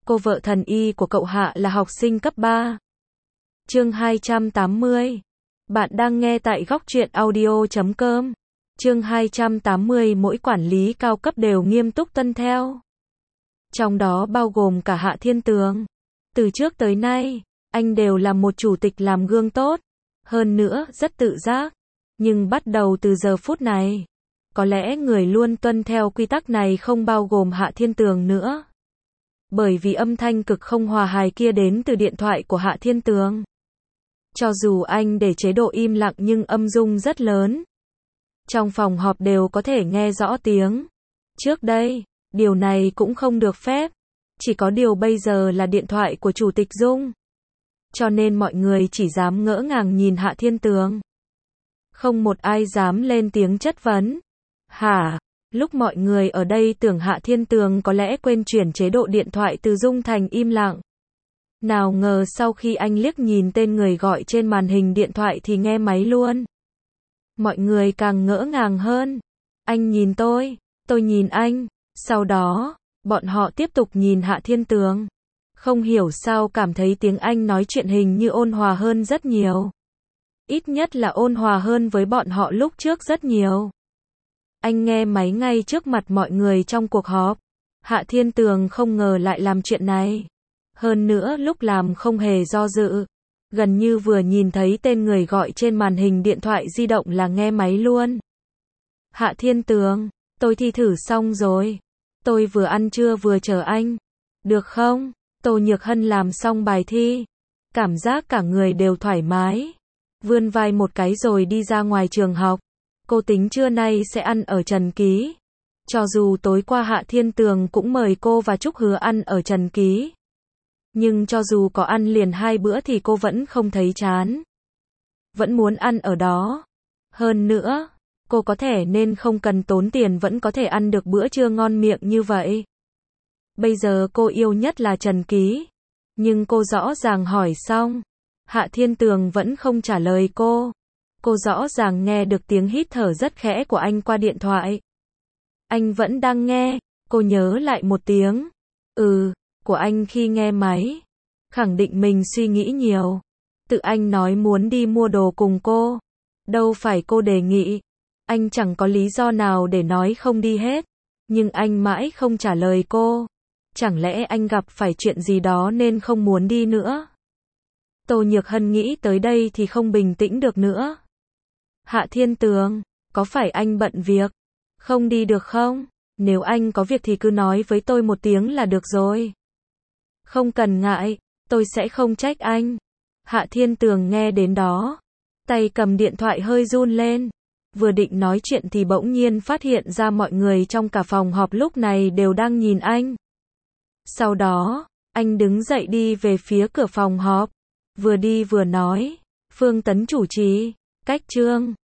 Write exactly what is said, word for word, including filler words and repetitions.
Cô vợ thần y của cậu Hạ là học sinh cấp ba. Chương hai trăm tám mươi. Bạn đang nghe tại góc truyện audio chấm com. Chương hai trăm tám mươi. Mỗi quản lý cao cấp đều nghiêm túc tuân theo. Trong đó bao gồm cả Hạ Thiên Tường. Từ trước tới nay, anh đều là một chủ tịch làm gương tốt. Hơn nữa, rất tự giác. Nhưng bắt đầu từ giờ phút này, có lẽ người luôn tuân theo quy tắc này không bao gồm Hạ Thiên Tường nữa. Bởi vì âm thanh cực không hòa hài kia đến từ điện thoại của Hạ Thiên Tường. Cho dù anh để chế độ im lặng nhưng âm dung rất lớn. Trong phòng họp đều có thể nghe rõ tiếng. Trước đây, điều này cũng không được phép. Chỉ có điều bây giờ là điện thoại của Chủ tịch Dung. Cho nên mọi người chỉ dám ngỡ ngàng nhìn Hạ Thiên Tường. Không một ai dám lên tiếng chất vấn. Hả? Lúc mọi người ở đây tưởng Hạ Thiên Tường có lẽ quên chuyển chế độ điện thoại từ Dung thành im lặng. Nào ngờ sau khi anh liếc nhìn tên người gọi trên màn hình điện thoại thì nghe máy luôn. Mọi người càng ngỡ ngàng hơn. Anh nhìn tôi, tôi nhìn anh. Sau đó, bọn họ tiếp tục nhìn Hạ Thiên Tường. Không hiểu sao cảm thấy tiếng Anh nói chuyện hình như ôn hòa hơn rất nhiều. Ít nhất là ôn hòa hơn với bọn họ lúc trước rất nhiều. Anh nghe máy ngay trước mặt mọi người trong cuộc họp. Hạ Thiên Tường không ngờ lại làm chuyện này. Hơn nữa lúc làm không hề do dự. Gần như vừa nhìn thấy tên người gọi trên màn hình điện thoại di động là nghe máy luôn. Hạ Thiên Tường, tôi thi thử xong rồi. Tôi vừa ăn trưa vừa chờ anh. Được không? Tô Nhược Hân làm xong bài thi. Cảm giác cả người đều thoải mái. Vươn vai một cái rồi đi ra ngoài trường học. Cô tính trưa nay sẽ ăn ở Trần Ký. Cho dù tối qua Hạ Thiên Tường cũng mời cô và Trúc Hứa ăn ở Trần Ký. Nhưng cho dù có ăn liền hai bữa thì cô vẫn không thấy chán. Vẫn muốn ăn ở đó. Hơn nữa, cô có thể nên không cần tốn tiền vẫn có thể ăn được bữa trưa ngon miệng như vậy. Bây giờ cô yêu nhất là Trần Ký. Nhưng cô rõ ràng hỏi xong. Hạ Thiên Tường vẫn không trả lời cô. Cô rõ ràng nghe được tiếng hít thở rất khẽ của anh qua điện thoại. Anh vẫn đang nghe. Cô nhớ lại một tiếng. Ừ, của anh khi nghe máy. Khẳng định mình suy nghĩ nhiều. Tự anh nói muốn đi mua đồ cùng cô. Đâu phải cô đề nghị. Anh chẳng có lý do nào để nói không đi hết. Nhưng anh mãi không trả lời cô. Chẳng lẽ anh gặp phải chuyện gì đó nên không muốn đi nữa? Tô Nhược Hân nghĩ tới đây thì không bình tĩnh được nữa. Hạ Thiên Tường, có phải anh bận việc? Không đi được không? Nếu anh có việc thì cứ nói với tôi một tiếng là được rồi. Không cần ngại, tôi sẽ không trách anh. Hạ Thiên Tường nghe đến đó. Tay cầm điện thoại hơi run lên. Vừa định nói chuyện thì bỗng nhiên phát hiện ra mọi người trong cả phòng họp lúc này đều đang nhìn anh. Sau đó, anh đứng dậy đi về phía cửa phòng họp. Vừa đi vừa nói. Phương Tấn chủ trì, cách chương.